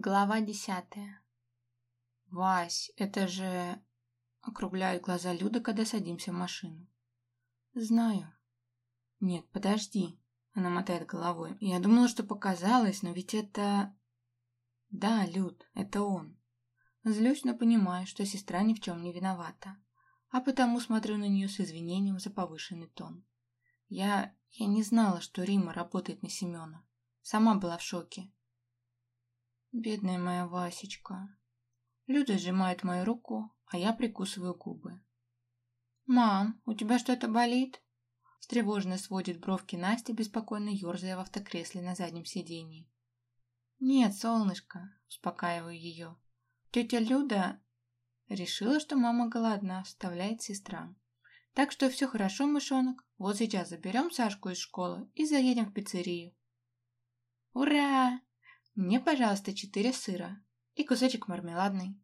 Глава 10. «Вась, это же...» — округляют глаза Люда, когда садимся в машину. «Знаю». «Нет, подожди», — она мотает головой. «Я думала, что показалось, но ведь это...» «Да, Люд, это он». Злюсь, но понимаю, что сестра ни в чем не виновата, а потому смотрю на нее с извинением за повышенный тон. Я не знала, что Рима работает на Семена. Сама была в шоке. Бедная моя Васечка. Люда сжимает мою руку, а я прикусываю губы. «Мам, у тебя что-то болит?» Встревоженно сводит бровки Настя, беспокойно ерзая в автокресле на заднем сидении. «Нет, солнышко», — успокаиваю ее. «Тетя Люда...» Решила, что мама голодна, вставляет сестра. «Так что все хорошо, мышонок. Вот сейчас заберем Сашку из школы и заедем в пиццерию». «Ура! Мне, пожалуйста, 4 сыра и кусочек мармеладный».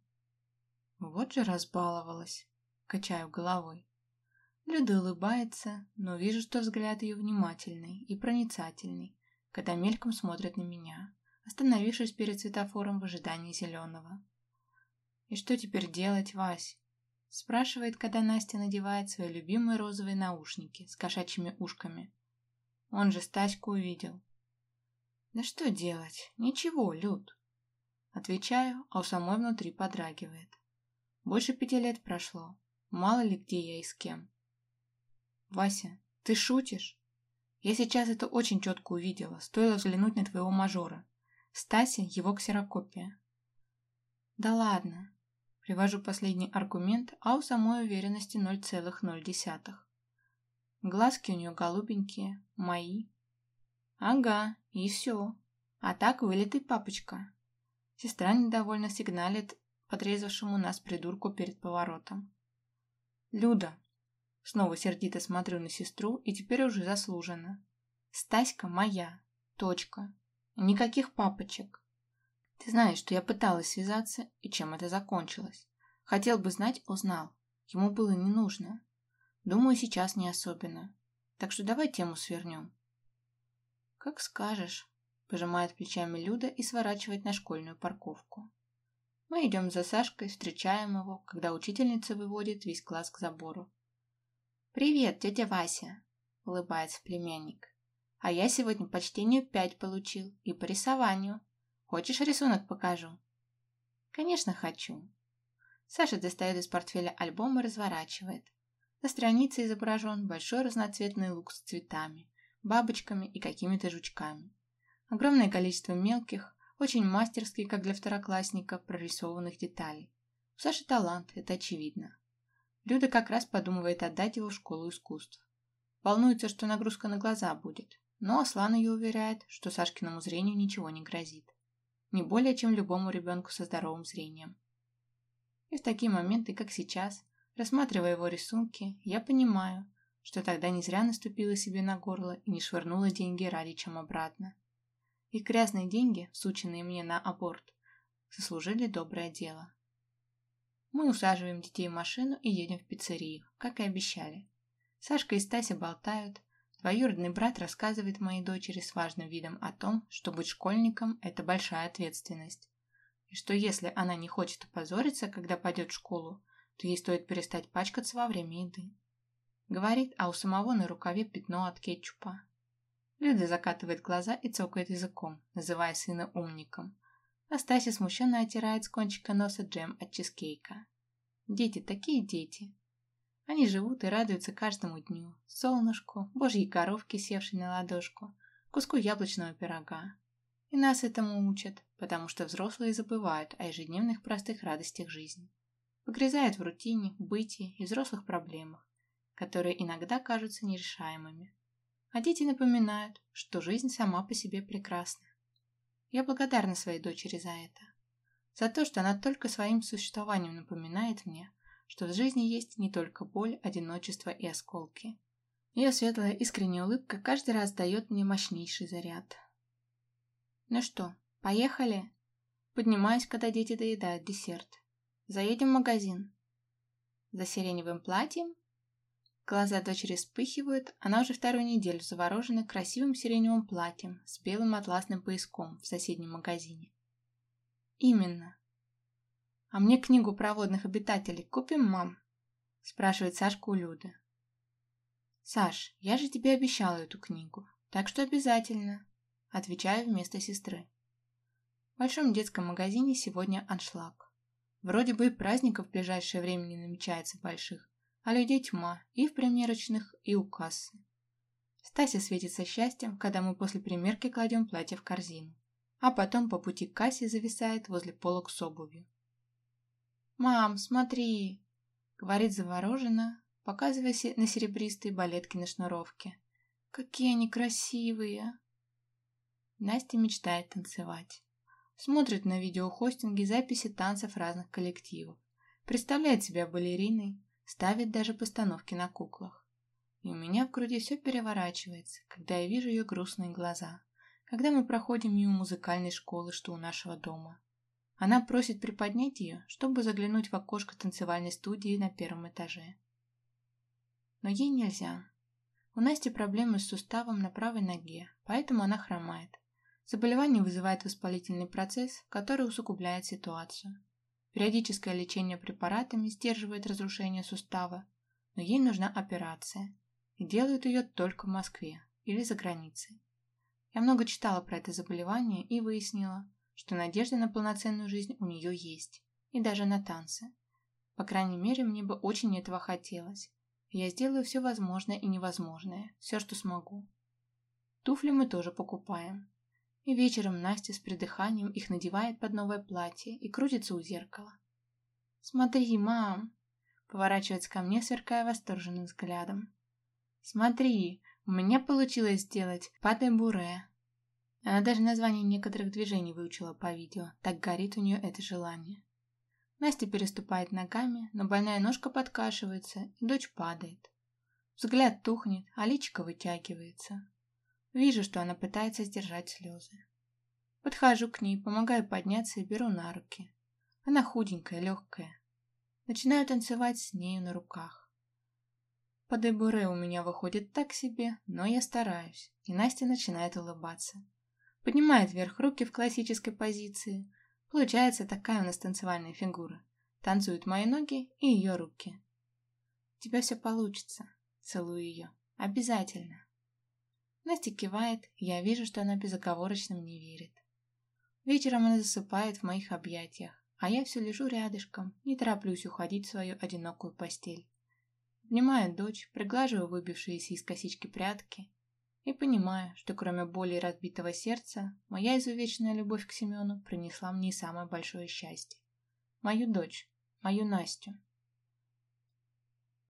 Вот же разбаловалась, качаю головой. Люда улыбается, но вижу, что взгляд ее внимательный и проницательный, когда мельком смотрит на меня, остановившись перед светофором в ожидании зеленого. «И что теперь делать, Вась?» спрашивает, когда Настя надевает свои любимые розовые наушники с кошачьими ушками. Он же Стаську увидел. «Да что делать? Ничего, Люд». Отвечаю, а у самой внутри подрагивает. Больше 5 лет прошло. Мало ли где я и с кем. «Вася, ты шутишь? Я сейчас это очень четко увидела. Стоило взглянуть на твоего мажора. Стася — его ксерокопия». «Да ладно». Привожу последний аргумент, а у самой уверенности 0,0. Глазки у нее голубенькие, мои. Ага, и все. А так вылитый папочка. Сестра недовольно сигналит подрезавшему нас придурку перед поворотом. «Люда!» Снова сердито смотрю на сестру, и теперь уже заслуженно. «Стаська моя. Точка. Никаких папочек. Ты знаешь, что я пыталась связаться, и чем это закончилось. Хотел бы знать, узнал. Ему было не нужно. Думаю, сейчас не особенно. Так что давай тему свернем». «Как скажешь», — пожимает плечами Люда и сворачивает на школьную парковку. Мы идем за Сашкой, встречаем его, когда учительница выводит весь класс к забору. «Привет, тетя Вася», — улыбается племянник. «А я сегодня по чтению 5 получил и по рисованию. Хочешь, рисунок покажу?» «Конечно, хочу». Саша достает из портфеля альбом и разворачивает. На странице изображен большой разноцветный лук с цветами, бабочками и какими-то жучками. Огромное количество мелких, очень мастерски, как для второклассника, прорисованных деталей. У Саши талант, это очевидно. Люда как раз подумывает отдать его в школу искусств. Волнуется, что нагрузка на глаза будет, но Аслан ее уверяет, что Сашкиному зрению ничего не грозит. Не более, чем любому ребенку со здоровым зрением. И в такие моменты, как сейчас, рассматривая его рисунки, я понимаю, что тогда не зря наступила себе на горло и не швырнула деньги ради чем обратно. И грязные деньги, всученные мне на аборт, заслужили доброе дело. Мы усаживаем детей в машину и едем в пиццерию, как и обещали. Сашка и Стася болтают. Двоюродный брат рассказывает моей дочери с важным видом о том, что быть школьником – это большая ответственность. И что если она не хочет опозориться, когда пойдет в школу, то ей стоит перестать пачкаться во время еды. Говорит, а у самого на рукаве пятно от кетчупа. Люда закатывает глаза и цокает языком, называя сына умником. А Стася смущенно оттирает с кончика носа джем от чизкейка. Дети такие дети. Они живут и радуются каждому дню. Солнышку, божьей коровке, севшей на ладошку, куску яблочного пирога. И нас этому учат, потому что взрослые забывают о ежедневных простых радостях жизни. Погрязают в рутине, бытии и взрослых проблемах, которые иногда кажутся нерешаемыми. А дети напоминают, что жизнь сама по себе прекрасна. Я благодарна своей дочери за это. За то, что она только своим существованием напоминает мне, что в жизни есть не только боль, одиночество и осколки. Ее светлая искренняя улыбка каждый раз дает мне мощнейший заряд. «Ну что, поехали?» Поднимаюсь, когда дети доедают десерт. «Заедем в магазин». «За сиреневым платьем?» Глаза дочери вспыхивают, она уже вторую неделю заворожена красивым сиреневым платьем с белым атласным пояском в соседнем магазине. Именно. А мне книгу про водных обитателей купим, мам? Спрашивает Сашка у Люды. Саш, я же тебе обещала эту книгу, так что обязательно. Отвечаю вместо сестры. В большом детском магазине сегодня аншлаг. Вроде бы и праздников в ближайшее время не намечается больших, а людей тьма и в примерочных, и у кассы. Стася светится счастьем, когда мы после примерки кладем платье в корзину, а потом по пути к кассе зависает возле полок с обувью. «Мам, смотри!» — говорит завороженно, показывая на серебристые балетки на шнуровке. «Какие они красивые!» Настя мечтает танцевать. Смотрит на видеохостинге записи танцев разных коллективов, представляет себя балериной, ставит даже постановки на куклах. И у меня в груди все переворачивается, когда я вижу ее грустные глаза, когда мы проходим мимо музыкальной школы, что у нашего дома. Она просит приподнять ее, чтобы заглянуть в окошко танцевальной студии на первом этаже. Но ей нельзя. У Насти проблемы с суставом на правой ноге, поэтому она хромает. Заболевание вызывает воспалительный процесс, который усугубляет ситуацию. Периодическое лечение препаратами сдерживает разрушение сустава, но ей нужна операция, и делают ее только в Москве или за границей. Я много читала про это заболевание и выяснила, что надежда на полноценную жизнь у нее есть, и даже на танцы. По крайней мере, мне бы очень этого хотелось. Я сделаю все возможное и невозможное, все, что смогу. Туфли мы тоже покупаем. И вечером Настя с придыханием их надевает под новое платье и крутится у зеркала. «Смотри, мам!» — поворачивается ко мне, сверкая восторженным взглядом. «Смотри, у меня получилось сделать пате-буре». Она даже название некоторых движений выучила по видео, так горит у нее это желание. Настя переступает ногами, но больная ножка подкашивается, и дочь падает. Взгляд тухнет, а личико вытягивается. Вижу, что она пытается сдержать слезы. Подхожу к ней, помогаю подняться и беру на руки. Она худенькая, легкая. Начинаю танцевать с нею на руках. Паде-буре у меня выходит так себе, но я стараюсь, и Настя начинает улыбаться. Поднимает вверх руки в классической позиции. Получается такая у нас танцевальная фигура. Танцуют мои ноги и ее руки. «У тебя все получится», — целую ее. «Обязательно». Настя кивает, и я вижу, что она безоговорочно мне верит. Вечером она засыпает в моих объятиях, а я все лежу рядышком, не тороплюсь уходить в свою одинокую постель. Обнимаю дочь, приглаживаю выбившиеся из косички прядки и понимаю, что кроме боли и разбитого сердца, моя изувеченная любовь к Семену принесла мне и самое большое счастье. Мою дочь, мою Настю.